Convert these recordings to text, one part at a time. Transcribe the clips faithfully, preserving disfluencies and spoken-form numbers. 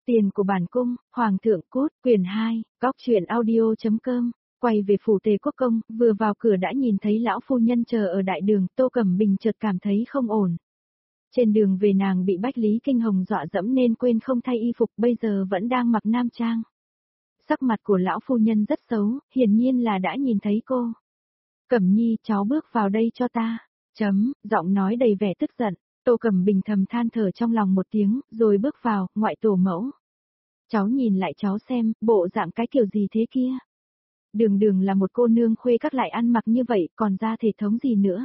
Tiền của bản cung, Hoàng thượng cút, quyển hai, góc truyện audio.com, quay về phủ Tề Quốc Công, vừa vào cửa đã nhìn thấy lão phu nhân chờ ở đại đường, Tô Cẩm Bình chợt cảm thấy không ổn. Trên đường về nàng bị Bách Lý Kinh Hồng dọa dẫm nên quên không thay y phục, bây giờ vẫn đang mặc nam trang. Sắc mặt của lão phu nhân rất xấu, hiển nhiên là đã nhìn thấy cô. Cẩm Nhi, cháu bước vào đây cho ta. Chấm, giọng nói đầy vẻ tức giận. Tô Cẩm Bình thầm than thở trong lòng một tiếng, rồi bước vào, ngoại tổ mẫu. Cháu nhìn lại cháu xem, bộ dạng cái kiểu gì thế kia. Đường đường là một cô nương khuê các lại ăn mặc như vậy, còn ra thể thống gì nữa.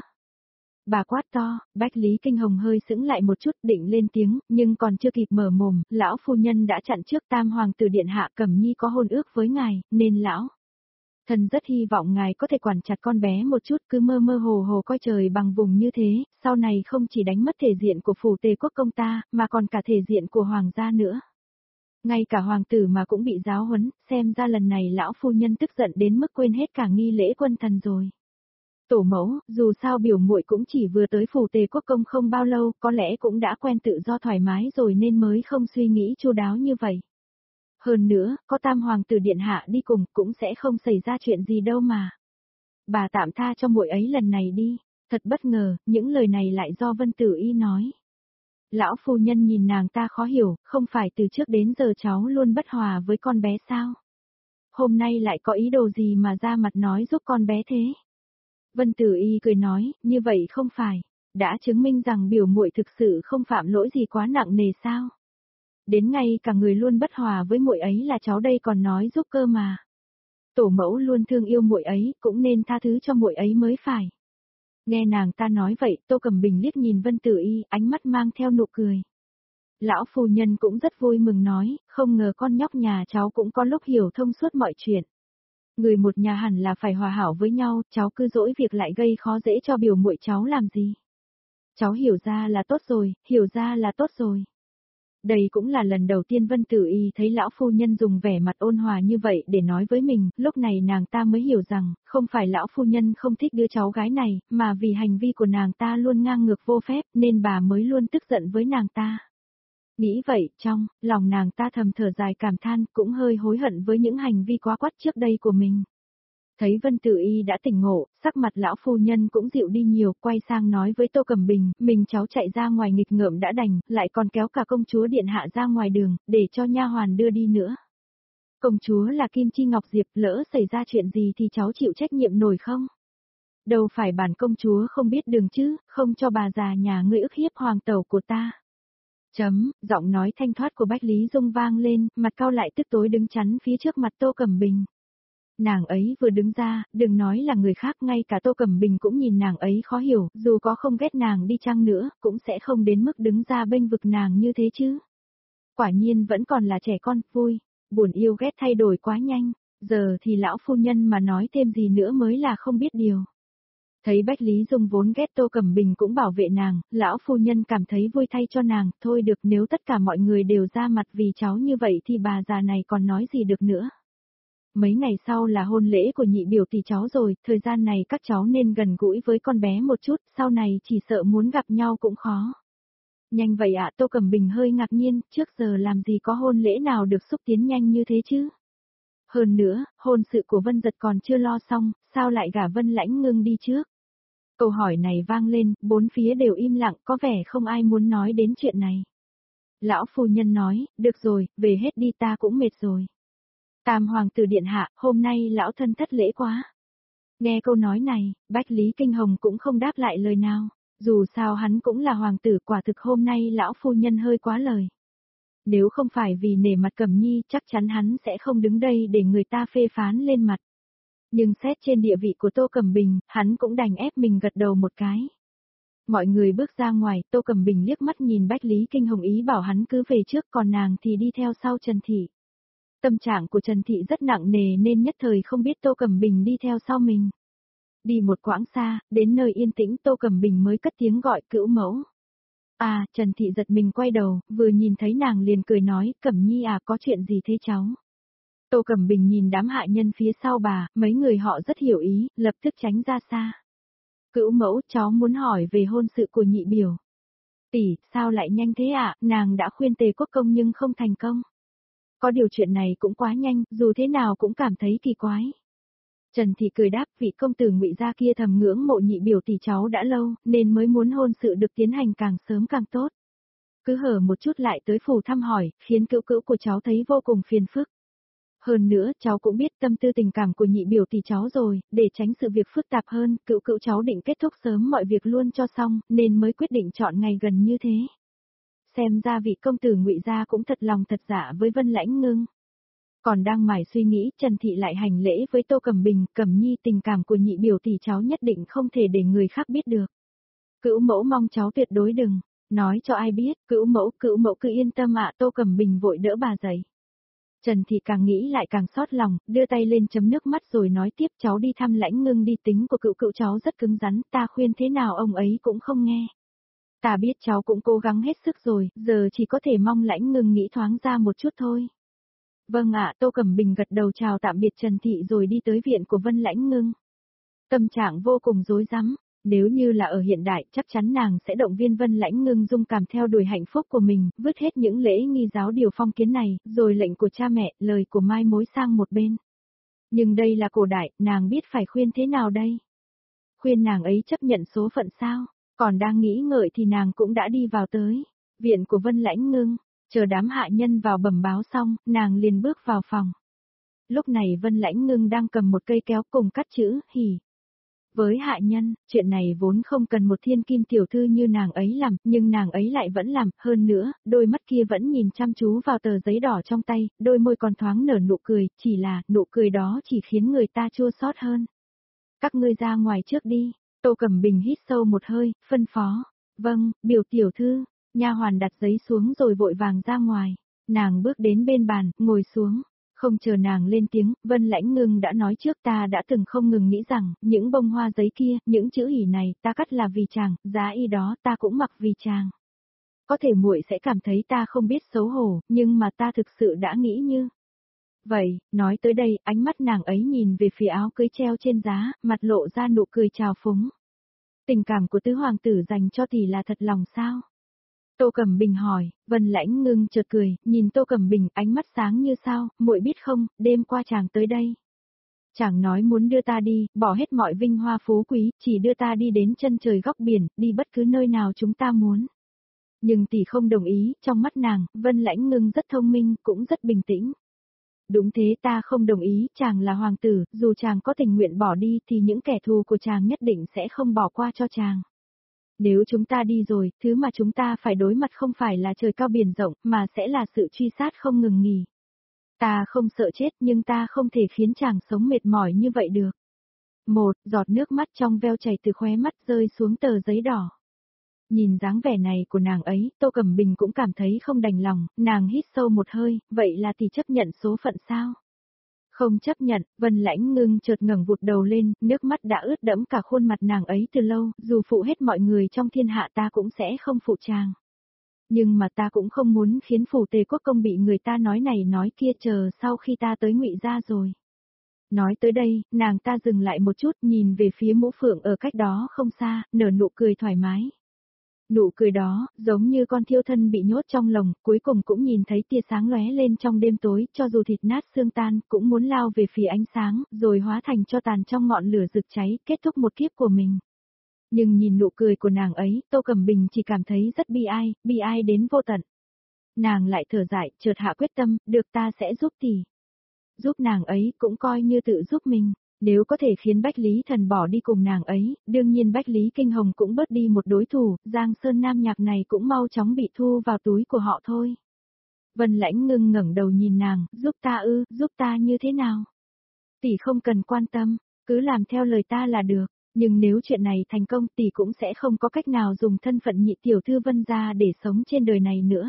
Bà quát to, Bách Lý Kinh Hồng hơi sững lại một chút định lên tiếng, nhưng còn chưa kịp mở mồm, lão phu nhân đã chặn trước. Tam hoàng tử điện hạ, Cẩm Nhi có hôn ước với ngài, nên lão thần rất hy vọng ngài có thể quản chặt con bé một chút, cứ mơ mơ hồ hồ coi trời bằng vùng như thế, sau này không chỉ đánh mất thể diện của phủ Tề Quốc Công ta, mà còn cả thể diện của hoàng gia nữa. Ngay cả hoàng tử mà cũng bị giáo huấn, xem ra lần này lão phu nhân tức giận đến mức quên hết cả nghi lễ quân thần rồi. Tổ mẫu, dù sao biểu muội cũng chỉ vừa tới phủ Tề Quốc Công không bao lâu, có lẽ cũng đã quen tự do thoải mái rồi nên mới không suy nghĩ chu đáo như vậy. Hơn nữa, có tam hoàng tử điện hạ đi cùng cũng sẽ không xảy ra chuyện gì đâu mà. Bà tạm tha cho muội ấy lần này đi. Thật bất ngờ, những lời này lại do Vân Tử Y nói. Lão phu nhân nhìn nàng ta khó hiểu, không phải từ trước đến giờ cháu luôn bất hòa với con bé sao? Hôm nay lại có ý đồ gì mà ra mặt nói giúp con bé thế? Vân Tử Y cười nói, như vậy không phải, đã chứng minh rằng biểu muội thực sự không phạm lỗi gì quá nặng nề sao? Đến ngay cả người luôn bất hòa với muội ấy là cháu đây còn nói giúp cơ mà. Tổ mẫu luôn thương yêu muội ấy, cũng nên tha thứ cho muội ấy mới phải. Nghe nàng ta nói vậy, Tô Cẩm Bình liếc nhìn Vân Tử Y, ánh mắt mang theo nụ cười. Lão phu nhân cũng rất vui mừng nói, không ngờ con nhóc nhà cháu cũng có lúc hiểu thông suốt mọi chuyện. Người một nhà hẳn là phải hòa hảo với nhau, cháu cứ dỗi việc lại gây khó dễ cho biểu muội cháu làm gì. Cháu hiểu ra là tốt rồi, hiểu ra là tốt rồi. Đây cũng là lần đầu tiên Vân Tử Y thấy lão phu nhân dùng vẻ mặt ôn hòa như vậy để nói với mình, lúc này nàng ta mới hiểu rằng, không phải lão phu nhân không thích đứa cháu gái này, mà vì hành vi của nàng ta luôn ngang ngược vô phép, nên bà mới luôn tức giận với nàng ta. Nghĩ vậy, trong lòng nàng ta thầm thở dài cảm than, cũng hơi hối hận với những hành vi quá quắt trước đây của mình. Thấy Vân Tử Y đã tỉnh ngộ, sắc mặt lão phu nhân cũng dịu đi nhiều, quay sang nói với Tô Cẩm Bình, mình cháu chạy ra ngoài nghịch ngợm đã đành, lại còn kéo cả công chúa điện hạ ra ngoài đường, để cho nha hoàn đưa đi nữa. Công chúa là Kim Chi Ngọc Diệp, lỡ xảy ra chuyện gì thì cháu chịu trách nhiệm nổi không? Đâu phải bản công chúa không biết đường chứ, không cho bà già nhà ngươi ức hiếp hoàng tẩu của ta. Chấm, giọng nói thanh thoát của Bách Lý Dung vang lên, mặt cau lại tức tối đứng chắn phía trước mặt Tô Cẩm Bình. Nàng ấy vừa đứng ra, đừng nói là người khác, ngay cả Tô Cẩm Bình cũng nhìn nàng ấy khó hiểu, dù có không ghét nàng đi chăng nữa, cũng sẽ không đến mức đứng ra bênh vực nàng như thế chứ. Quả nhiên vẫn còn là trẻ con, vui, buồn yêu ghét thay đổi quá nhanh, giờ thì lão phu nhân mà nói thêm gì nữa mới là không biết điều. Thấy Bách Lý Dung vốn ghét Tô Cẩm Bình cũng bảo vệ nàng, lão phu nhân cảm thấy vui thay cho nàng, thôi được, nếu tất cả mọi người đều ra mặt vì cháu như vậy thì bà già này còn nói gì được nữa. Mấy ngày sau là hôn lễ của nhị biểu tỷ cháu rồi, thời gian này các cháu nên gần gũi với con bé một chút, sau này chỉ sợ muốn gặp nhau cũng khó. Nhanh vậy ạ, Tô Cẩm Bình hơi ngạc nhiên, trước giờ làm gì có hôn lễ nào được xúc tiến nhanh như thế chứ? Hơn nữa, hôn sự của Vân Giật còn chưa lo xong, sao lại gả Vân Lãnh Ngưng đi trước? Câu hỏi này vang lên, bốn phía đều im lặng, có vẻ không ai muốn nói đến chuyện này. Lão phu nhân nói, được rồi, về hết đi, ta cũng mệt rồi. Tam hoàng tử điện hạ, hôm nay lão thân thất lễ quá. Nghe câu nói này, Bách Lý Kinh Hồng cũng không đáp lại lời nào, dù sao hắn cũng là hoàng tử, quả thực hôm nay lão phu nhân hơi quá lời. Nếu không phải vì nể mặt Cẩm Nhi, chắc chắn hắn sẽ không đứng đây để người ta phê phán lên mặt. Nhưng xét trên địa vị của Tô Cẩm Bình, hắn cũng đành ép mình gật đầu một cái. Mọi người bước ra ngoài, Tô Cẩm Bình liếc mắt nhìn Bách Lý Kinh Hồng ý bảo hắn cứ về trước, còn nàng thì đi theo sau Trần Thị. Tâm trạng của Trần Thị rất nặng nề nên nhất thời không biết Tô Cẩm Bình đi theo sau mình. Đi một quãng xa, đến nơi yên tĩnh Tô Cẩm Bình mới cất tiếng gọi cữu mẫu. À, Trần Thị giật mình quay đầu, vừa nhìn thấy nàng liền cười nói, Cẩm Nhi à, có chuyện gì thế cháu? Tô Cẩm Bình nhìn đám hạ nhân phía sau bà, mấy người họ rất hiểu ý, lập tức tránh ra xa. Cữu mẫu, cháu muốn hỏi về hôn sự của nhị biểu. Tỷ, sao lại nhanh thế ạ, à? Nàng đã khuyên Tề Quốc Công nhưng không thành công. Có điều chuyện này cũng quá nhanh, dù thế nào cũng cảm thấy kỳ quái. Trần Thị cười đáp, vị công tử Ngụy gia kia thầm ngưỡng mộ nhị biểu tỷ cháu đã lâu, nên mới muốn hôn sự được tiến hành càng sớm càng tốt. Cứ hở một chút lại tới phủ thăm hỏi, khiến cữu cữu của cháu thấy vô cùng phiền phức. Hơn nữa, cháu cũng biết tâm tư tình cảm của nhị biểu tỷ cháu rồi, để tránh sự việc phức tạp hơn, cữu cữu cháu định kết thúc sớm mọi việc luôn cho xong, nên mới quyết định chọn ngày gần như thế. Xem ra vị công tử Ngụy gia cũng thật lòng thật dạ với Vân Lãnh Ngưng. Còn đang mải suy nghĩ, Trần Thị lại hành lễ với Tô Cẩm Bình, Cẩm Nhi tình cảm của nhị biểu tỷ cháu nhất định không thể để người khác biết được. Cữu mẫu mong cháu tuyệt đối đừng nói cho ai biết, cữu mẫu, cữu mẫu cứ yên tâm ạ. Tô Cẩm Bình vội đỡ bà dậy. Trần Thị càng nghĩ lại càng xót lòng, đưa tay lên chấm nước mắt rồi nói tiếp, cháu đi thăm Lãnh Ngưng đi, tính của cữu cữu cháu rất cứng rắn, ta khuyên thế nào ông ấy cũng không nghe. Ta biết cháu cũng cố gắng hết sức rồi, giờ chỉ có thể mong Lãnh Ngưng nghĩ thoáng ra một chút thôi. Vâng ạ, Tô Cẩm Bình gật đầu chào tạm biệt Trần Thị rồi đi tới viện của Vân Lãnh Ngưng. Tâm trạng vô cùng rối rắm, nếu như là ở hiện đại chắc chắn nàng sẽ động viên Vân Lãnh Ngưng dung cảm theo đuổi hạnh phúc của mình, vứt hết những lễ nghi giáo điều phong kiến này, rồi lệnh của cha mẹ, lời của mai mối sang một bên. Nhưng đây là cổ đại, nàng biết phải khuyên thế nào đây? Khuyên nàng ấy chấp nhận số phận sao? Còn đang nghĩ ngợi thì nàng cũng đã đi vào tới viện của Vân Lãnh Ngưng. Chờ đám hạ nhân vào bẩm báo xong, nàng liền bước vào phòng. Lúc này Vân Lãnh Ngưng đang cầm một cây kéo cùng cắt chữ, hỉ. Với hạ nhân, chuyện này vốn không cần một thiên kim tiểu thư như nàng ấy làm, nhưng nàng ấy lại vẫn làm, hơn nữa, đôi mắt kia vẫn nhìn chăm chú vào tờ giấy đỏ trong tay, đôi môi còn thoáng nở nụ cười, chỉ là, nụ cười đó chỉ khiến người ta chua xót hơn. Các ngươi ra ngoài trước đi, Tô Cẩm Bình hít sâu một hơi, phân phó. Vâng, biểu tiểu thư. Nha hoàn đặt giấy xuống rồi vội vàng ra ngoài. Nàng bước đến bên bàn, ngồi xuống. Không chờ nàng lên tiếng, Vân Lãnh Ngưng đã nói trước, ta đã từng không ngừng nghĩ rằng, những bông hoa giấy kia, những chữ hỉ này, ta cắt là vì chàng, giá y đó ta cũng mặc vì chàng. Có thể muội sẽ cảm thấy ta không biết xấu hổ, nhưng mà ta thực sự đã nghĩ như vậy. Nói tới đây, ánh mắt nàng ấy nhìn về phía áo cưới treo trên giá, mặt lộ ra nụ cười trào phúng. Tình cảm của tứ hoàng tử dành cho tỷ là thật lòng sao? Tô Cẩm Bình hỏi. Vân Lãnh Ngưng chợt cười, nhìn Tô Cẩm Bình, ánh mắt sáng như sao, muội biết không, đêm qua chàng tới đây. Chàng nói muốn đưa ta đi, bỏ hết mọi vinh hoa phú quý, chỉ đưa ta đi đến chân trời góc biển, đi bất cứ nơi nào chúng ta muốn. Nhưng tỷ không đồng ý, trong mắt nàng, Vân Lãnh Ngưng rất thông minh, cũng rất bình tĩnh. Đúng thế, ta không đồng ý, chàng là hoàng tử, dù chàng có tình nguyện bỏ đi thì những kẻ thù của chàng nhất định sẽ không bỏ qua cho chàng. Nếu chúng ta đi rồi, thứ mà chúng ta phải đối mặt không phải là trời cao biển rộng, mà sẽ là sự truy sát không ngừng nghỉ. Ta không sợ chết nhưng ta không thể khiến chàng sống mệt mỏi như vậy được. Một giọt nước mắt trong veo chảy từ khóe mắt rơi xuống tờ giấy đỏ. Nhìn dáng vẻ này của nàng ấy, Tô Cẩm Bình cũng cảm thấy không đành lòng, nàng hít sâu một hơi, vậy là tỷ chấp nhận số phận sao? Không chấp nhận, Vân Lãnh Ngưng chợt ngẩng vụt đầu lên, nước mắt đã ướt đẫm cả khuôn mặt nàng ấy từ lâu, dù phụ hết mọi người trong thiên hạ ta cũng sẽ không phụ chàng. Nhưng mà ta cũng không muốn khiến phủ Tề Quốc công bị người ta nói này nói kia chờ sau khi ta tới Ngụy gia rồi. Nói tới đây, nàng ta dừng lại một chút nhìn về phía Mũ Phượng ở cách đó không xa, nở nụ cười thoải mái. Nụ cười đó, giống như con thiêu thân bị nhốt trong lồng, cuối cùng cũng nhìn thấy tia sáng lóe lên trong đêm tối, cho dù thịt nát xương tan, cũng muốn lao về phía ánh sáng, rồi hóa thành cho tàn trong ngọn lửa rực cháy, kết thúc một kiếp của mình. Nhưng nhìn nụ cười của nàng ấy, Tô Cẩm Bình chỉ cảm thấy rất bi ai, bi ai đến vô tận. Nàng lại thở dài, chợt hạ quyết tâm, được ta sẽ giúp tỷ. Giúp nàng ấy cũng coi như tự giúp mình. Nếu có thể khiến Bách Lý Thần bỏ đi cùng nàng ấy, đương nhiên Bách Lý Kinh Hồng cũng bớt đi một đối thủ, Giang Sơn Nam Nhạc này cũng mau chóng bị thu vào túi của họ thôi. Vân Lãnh Ngưng ngẩng đầu nhìn nàng, giúp ta ư, giúp ta như thế nào? Tỷ không cần quan tâm, cứ làm theo lời ta là được, nhưng nếu chuyện này thành công tỷ cũng sẽ không có cách nào dùng thân phận nhị tiểu thư Vân gia để sống trên đời này nữa.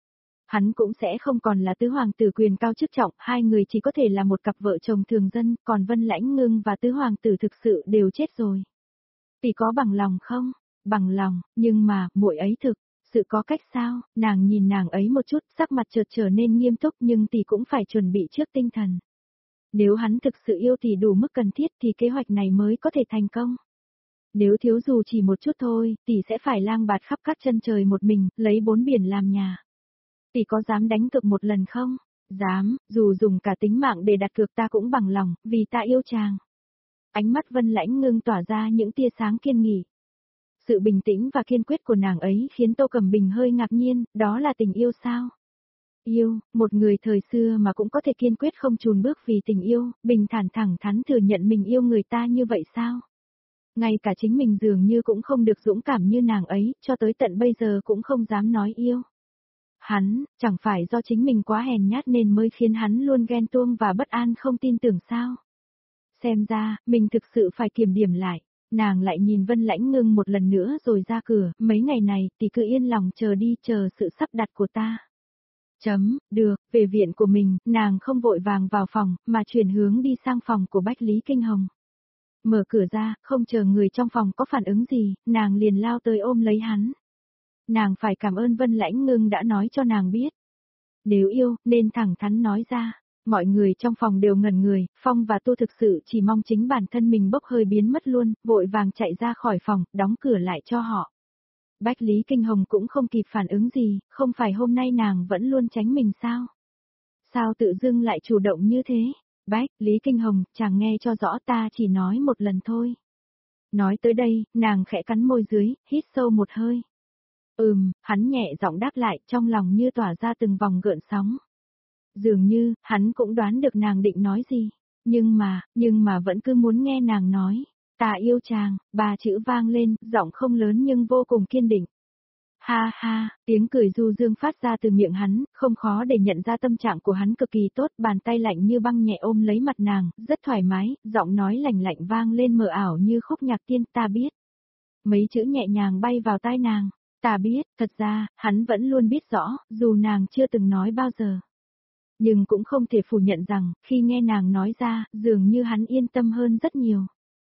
Hắn cũng sẽ không còn là tứ hoàng tử quyền cao chức trọng, hai người chỉ có thể là một cặp vợ chồng thường dân, còn Vân Lãnh Ngưng và tứ hoàng tử thực sự đều chết rồi. Tỷ có bằng lòng không? Bằng lòng, nhưng mà, muội ấy thực sự có cách sao? Nàng nhìn nàng ấy một chút, sắc mặt chợt trở nên nghiêm túc nhưng tỷ cũng phải chuẩn bị trước tinh thần. Nếu hắn thực sự yêu tỷ đủ mức cần thiết thì kế hoạch này mới có thể thành công. Nếu thiếu dù chỉ một chút thôi, tỷ sẽ phải lang bạt khắp các chân trời một mình, lấy bốn biển làm nhà. Tỷ có dám đánh cược một lần không? Dám, dù dùng cả tính mạng để đặt cược ta cũng bằng lòng, vì ta yêu chàng. Ánh mắt Vân Lãnh Ngưng tỏa ra những tia sáng kiên nghị. Sự bình tĩnh và kiên quyết của nàng ấy khiến Tô Cẩm Bình hơi ngạc nhiên, đó là tình yêu sao? Yêu, một người thời xưa mà cũng có thể kiên quyết không chùn bước vì tình yêu, bình thản thẳng thắn thừa nhận mình yêu người ta như vậy sao? Ngay cả chính mình dường như cũng không được dũng cảm như nàng ấy, cho tới tận bây giờ cũng không dám nói yêu. Hắn, chẳng phải do chính mình quá hèn nhát nên mới khiến hắn luôn ghen tuông và bất an không tin tưởng sao? Xem ra, mình thực sự phải kiểm điểm lại. Nàng lại nhìn Vân Lãnh Ngưng một lần nữa rồi ra cửa, mấy ngày này thì cứ yên lòng chờ đi, chờ sự sắp đặt của ta. Chấm, được, về viện của mình, nàng không vội vàng vào phòng, mà chuyển hướng đi sang phòng của Bách Lý Kinh Hồng. Mở cửa ra, không chờ người trong phòng có phản ứng gì, nàng liền lao tới ôm lấy hắn. Nàng phải cảm ơn Vân Lãnh Ngưng đã nói cho nàng biết. Nếu yêu, nên thẳng thắn nói ra. Mọi người trong phòng đều ngẩn người, Phong và Tô thực sự chỉ mong chính bản thân mình bốc hơi biến mất luôn, vội vàng chạy ra khỏi phòng, đóng cửa lại cho họ. Bách Lý Kinh Hồng cũng không kịp phản ứng gì, không phải hôm nay nàng vẫn luôn tránh mình sao? Sao tự dưng lại chủ động như thế? Bách Lý Kinh Hồng, chàng nghe cho rõ, ta chỉ nói một lần thôi. Nói tới đây, nàng khẽ cắn môi dưới, hít sâu một hơi. Ừm, hắn nhẹ giọng đáp lại, trong lòng như tỏa ra từng vòng gợn sóng. Dường như, hắn cũng đoán được nàng định nói gì. Nhưng mà, nhưng mà vẫn cứ muốn nghe nàng nói. Ta yêu chàng, ba chữ vang lên, giọng không lớn nhưng vô cùng kiên định. Ha ha, tiếng cười du dương phát ra từ miệng hắn, không khó để nhận ra tâm trạng của hắn cực kỳ tốt, bàn tay lạnh như băng nhẹ ôm lấy mặt nàng, rất thoải mái, giọng nói lạnh lạnh vang lên mờ ảo như khúc nhạc tiên, ta biết. Mấy chữ nhẹ nhàng bay vào tai nàng, ta biết, thật ra, hắn vẫn luôn biết rõ, dù nàng chưa từng nói bao giờ. Nhưng cũng không thể phủ nhận rằng, khi nghe nàng nói ra, dường như hắn yên tâm hơn rất nhiều.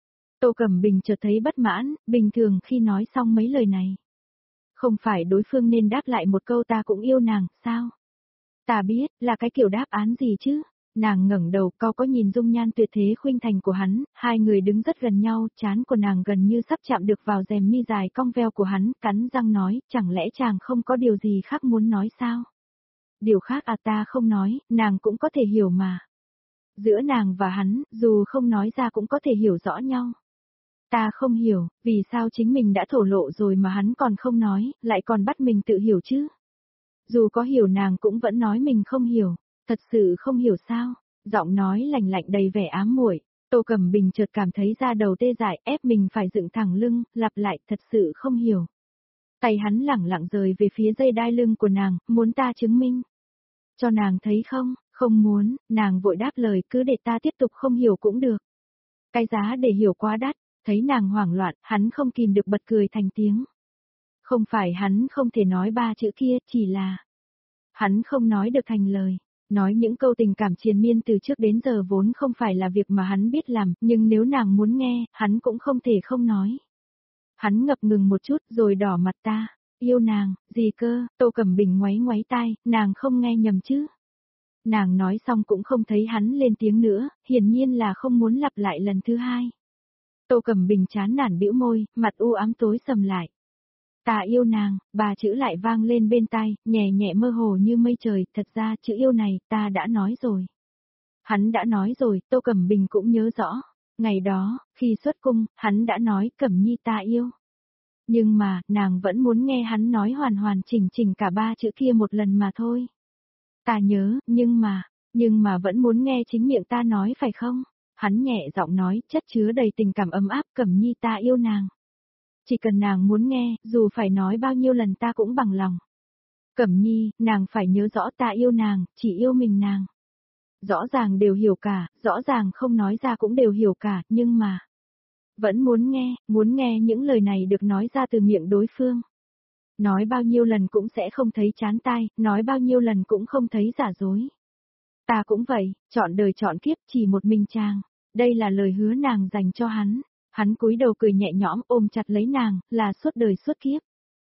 Tô Cẩm Bình chợt thấy bất mãn, bình thường khi nói xong mấy lời này. Không phải đối phương nên đáp lại một câu ta cũng yêu nàng, sao? Ta biết, là cái kiểu đáp án gì chứ? Nàng ngẩng đầu, cau có nhìn dung nhan tuyệt thế khuynh thành của hắn, hai người đứng rất gần nhau, trán của nàng gần như sắp chạm được vào rèm mi dài cong veo của hắn, cắn răng nói, chẳng lẽ chàng không có điều gì khác muốn nói sao? Điều khác à, ta không nói, nàng cũng có thể hiểu mà. Giữa nàng và hắn, dù không nói ra cũng có thể hiểu rõ nhau. Ta không hiểu, vì sao chính mình đã thổ lộ rồi mà hắn còn không nói, lại còn bắt mình tự hiểu chứ. Dù có hiểu nàng cũng vẫn nói mình không hiểu, thật sự không hiểu sao. Giọng nói lạnh lạnh đầy vẻ ám muội. Tô Cẩm Bình chợt cảm thấy da đầu tê dại, ép mình phải dựng thẳng lưng, lặp lại, thật sự không hiểu. Tay hắn lẳng lặng rời về phía dây đai lưng của nàng, muốn ta chứng minh. Cho nàng thấy không, không muốn, nàng vội đáp lời, cứ để ta tiếp tục không hiểu cũng được. Cái giá để hiểu quá đắt, thấy nàng hoảng loạn, hắn không kìm được bật cười thành tiếng. Không phải hắn không thể nói ba chữ kia, chỉ là hắn không nói được thành lời. Nói những câu tình cảm triền miên từ trước đến giờ vốn không phải là việc mà hắn biết làm, nhưng nếu nàng muốn nghe, hắn cũng không thể không nói. Hắn ngập ngừng một chút rồi đỏ mặt, ta yêu nàng, gì cơ? Tô Cẩm Bình ngoáy ngoáy tai, nàng không nghe nhầm chứ. Nàng nói xong cũng không thấy hắn lên tiếng nữa, hiển nhiên là không muốn lặp lại lần thứ hai. Tô Cẩm Bình chán nản bĩu môi, mặt u ám tối sầm lại. Ta yêu nàng, ba chữ lại vang lên bên tai, nhẹ nhẹ mơ hồ như mây trời, thật ra chữ yêu này, ta đã nói rồi. Hắn đã nói rồi, Tô Cẩm Bình cũng nhớ rõ. Ngày đó, khi xuất cung, hắn đã nói, Cẩm Nhi ta yêu. Nhưng mà, nàng vẫn muốn nghe hắn nói hoàn hoàn chỉnh chỉnh cả ba chữ kia một lần mà thôi. Ta nhớ, nhưng mà, nhưng mà vẫn muốn nghe chính miệng ta nói phải không? Hắn nhẹ giọng nói, chất chứa đầy tình cảm ấm áp, Cẩm Nhi ta yêu nàng. Chỉ cần nàng muốn nghe, dù phải nói bao nhiêu lần ta cũng bằng lòng. Cẩm Nhi, nàng phải nhớ rõ ta yêu nàng, chỉ yêu mình nàng. Rõ ràng đều hiểu cả, rõ ràng không nói ra cũng đều hiểu cả, nhưng mà vẫn muốn nghe, muốn nghe những lời này được nói ra từ miệng đối phương. Nói bao nhiêu lần cũng sẽ không thấy chán tai, nói bao nhiêu lần cũng không thấy giả dối. Ta cũng vậy, chọn đời chọn kiếp chỉ một mình chàng. Đây là lời hứa nàng dành cho hắn. Hắn cúi đầu cười nhẹ nhõm ôm chặt lấy nàng, là suốt đời suốt kiếp.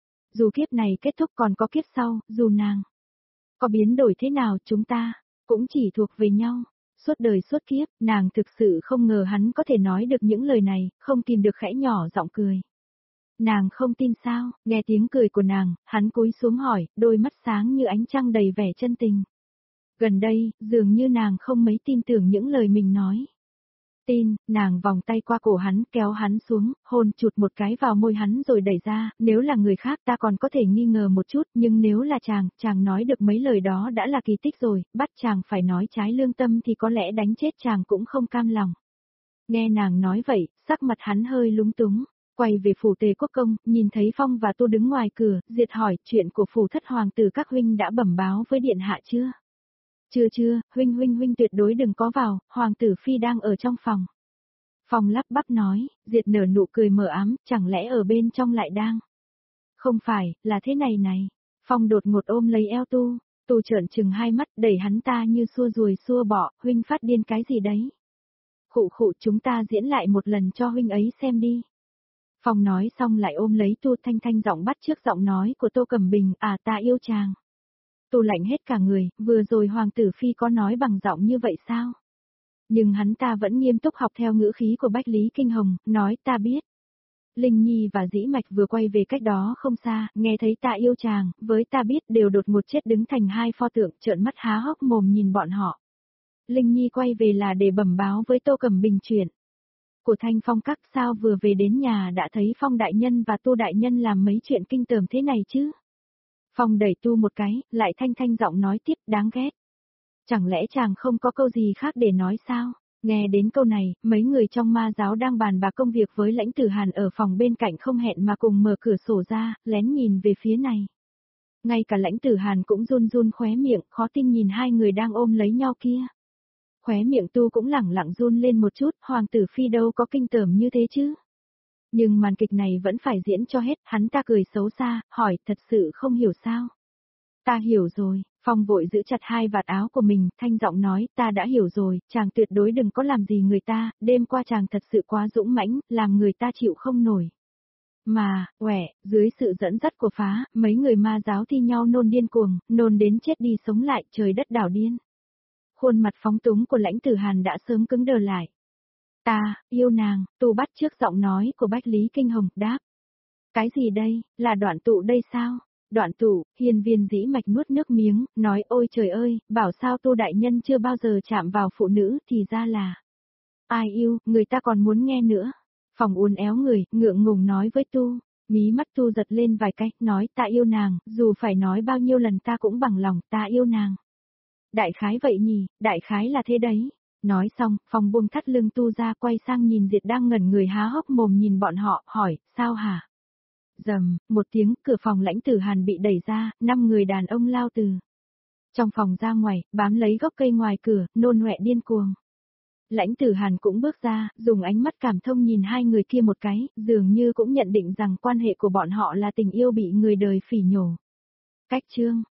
Dù kiếp này kết thúc còn có kiếp sau, dù nàng có biến đổi thế nào chúng ta cũng chỉ thuộc về nhau. Suốt đời suốt kiếp, nàng thực sự không ngờ hắn có thể nói được những lời này, không kìm được khẽ nhỏ giọng cười. Nàng không tin sao, nghe tiếng cười của nàng, hắn cúi xuống hỏi, đôi mắt sáng như ánh trăng đầy vẻ chân tình. Gần đây, dường như nàng không mấy tin tưởng những lời mình nói. Tin, nàng vòng tay qua cổ hắn, kéo hắn xuống, hôn chụt một cái vào môi hắn rồi đẩy ra, nếu là người khác ta còn có thể nghi ngờ một chút, nhưng nếu là chàng, chàng nói được mấy lời đó đã là kỳ tích rồi, bắt chàng phải nói trái lương tâm thì có lẽ đánh chết chàng cũng không cam lòng. Nghe nàng nói vậy, sắc mặt hắn hơi lúng túng, quay về phủ Tề Quốc Công, nhìn thấy Phong và Tô đứng ngoài cửa, Diệt hỏi chuyện của phủ thất hoàng tử các huynh đã bẩm báo với điện hạ chưa? Chưa chưa, huynh huynh huynh tuyệt đối đừng có vào, hoàng tử phi đang ở trong phòng. Phong lắp bắp nói, Diệt nở nụ cười mờ ám, chẳng lẽ ở bên trong lại đang. Không phải, là thế này này. Phong đột ngột ôm lấy eo Tu, Tu trợn trừng hai mắt đẩy hắn ta như xua ruồi xua bọ, huynh phát điên cái gì đấy. Khụ khụ chúng ta diễn lại một lần cho huynh ấy xem đi. Phong nói xong lại ôm lấy Tu thanh thanh giọng bắt trước giọng nói của Tô Cẩm Bình, à ta yêu chàng. Tu lạnh hết cả người, vừa rồi hoàng tử phi có nói bằng giọng như vậy sao? Nhưng hắn ta vẫn nghiêm túc học theo ngữ khí của Bách Lý Kinh Hồng, nói ta biết. Linh Nhi và Dĩ Mạch vừa quay về cách đó không xa, nghe thấy ta yêu chàng, với ta biết đều đột ngột chết đứng thành hai pho tượng, trợn mắt há hốc mồm nhìn bọn họ. Linh Nhi quay về là để bẩm báo với Tô Cẩm Bình chuyện của Thanh Phong các, sao vừa về đến nhà đã thấy Phong đại nhân và Tu đại nhân làm mấy chuyện kinh tởm thế này chứ? Phong đẩy Tu một cái, lại thanh thanh giọng nói tiếp, đáng ghét. Chẳng lẽ chàng không có câu gì khác để nói sao? Nghe đến câu này, mấy người trong ma giáo đang bàn bạc công việc với Lãnh Tử Hàn ở phòng bên cạnh không hẹn mà cùng mở cửa sổ ra, lén nhìn về phía này. Ngay cả Lãnh Tử Hàn cũng run run khóe miệng, khó tin nhìn hai người đang ôm lấy nhau kia. Khóe miệng Tu cũng lẳng lặng run lên một chút, hoàng tử phi đâu có kinh tởm như thế chứ. Nhưng màn kịch này vẫn phải diễn cho hết, hắn ta cười xấu xa, hỏi thật sự không hiểu sao. Ta hiểu rồi, Phong vội giữ chặt hai vạt áo của mình, thanh giọng nói, ta đã hiểu rồi, chàng tuyệt đối đừng có làm gì người ta, đêm qua chàng thật sự quá dũng mãnh, làm người ta chịu không nổi. Mà, quẻ, dưới sự dẫn dắt của phá, mấy người ma giáo thi nhau nôn điên cuồng, nôn đến chết đi sống lại, trời đất đảo điên. Khuôn mặt phóng túng của Lãnh Tử Hàn đã sớm cứng đờ lại. Ta, yêu nàng, Tu bắt trước giọng nói của Bách Lý Kinh Hồng, đáp. Cái gì đây, là đoạn tụ đây sao? Đoạn tụ, Hiên Viên Dĩ Mạch nuốt nước miếng, nói ôi trời ơi, bảo sao Tu đại nhân chưa bao giờ chạm vào phụ nữ thì ra là. Ai yêu, người ta còn muốn nghe nữa. Phòng uốn éo người, ngượng ngùng nói với Tu, mí mắt Tu giật lên vài cái, nói ta yêu nàng, dù phải nói bao nhiêu lần ta cũng bằng lòng, ta yêu nàng. Đại khái vậy nhỉ, đại khái là thế đấy. Nói xong, Phong buông thắt lưng Tu ra quay sang nhìn Diệt đang ngẩn người há hốc mồm nhìn bọn họ, hỏi, sao hả? Rầm, một tiếng, cửa phòng Lãnh Tử Hàn bị đẩy ra, năm người đàn ông lao từ trong phòng ra ngoài, bám lấy gốc cây ngoài cửa, nôn ọe điên cuồng. Lãnh Tử Hàn cũng bước ra, dùng ánh mắt cảm thông nhìn hai người kia một cái, dường như cũng nhận định rằng quan hệ của bọn họ là tình yêu bị người đời phỉ nhổ. Cách chương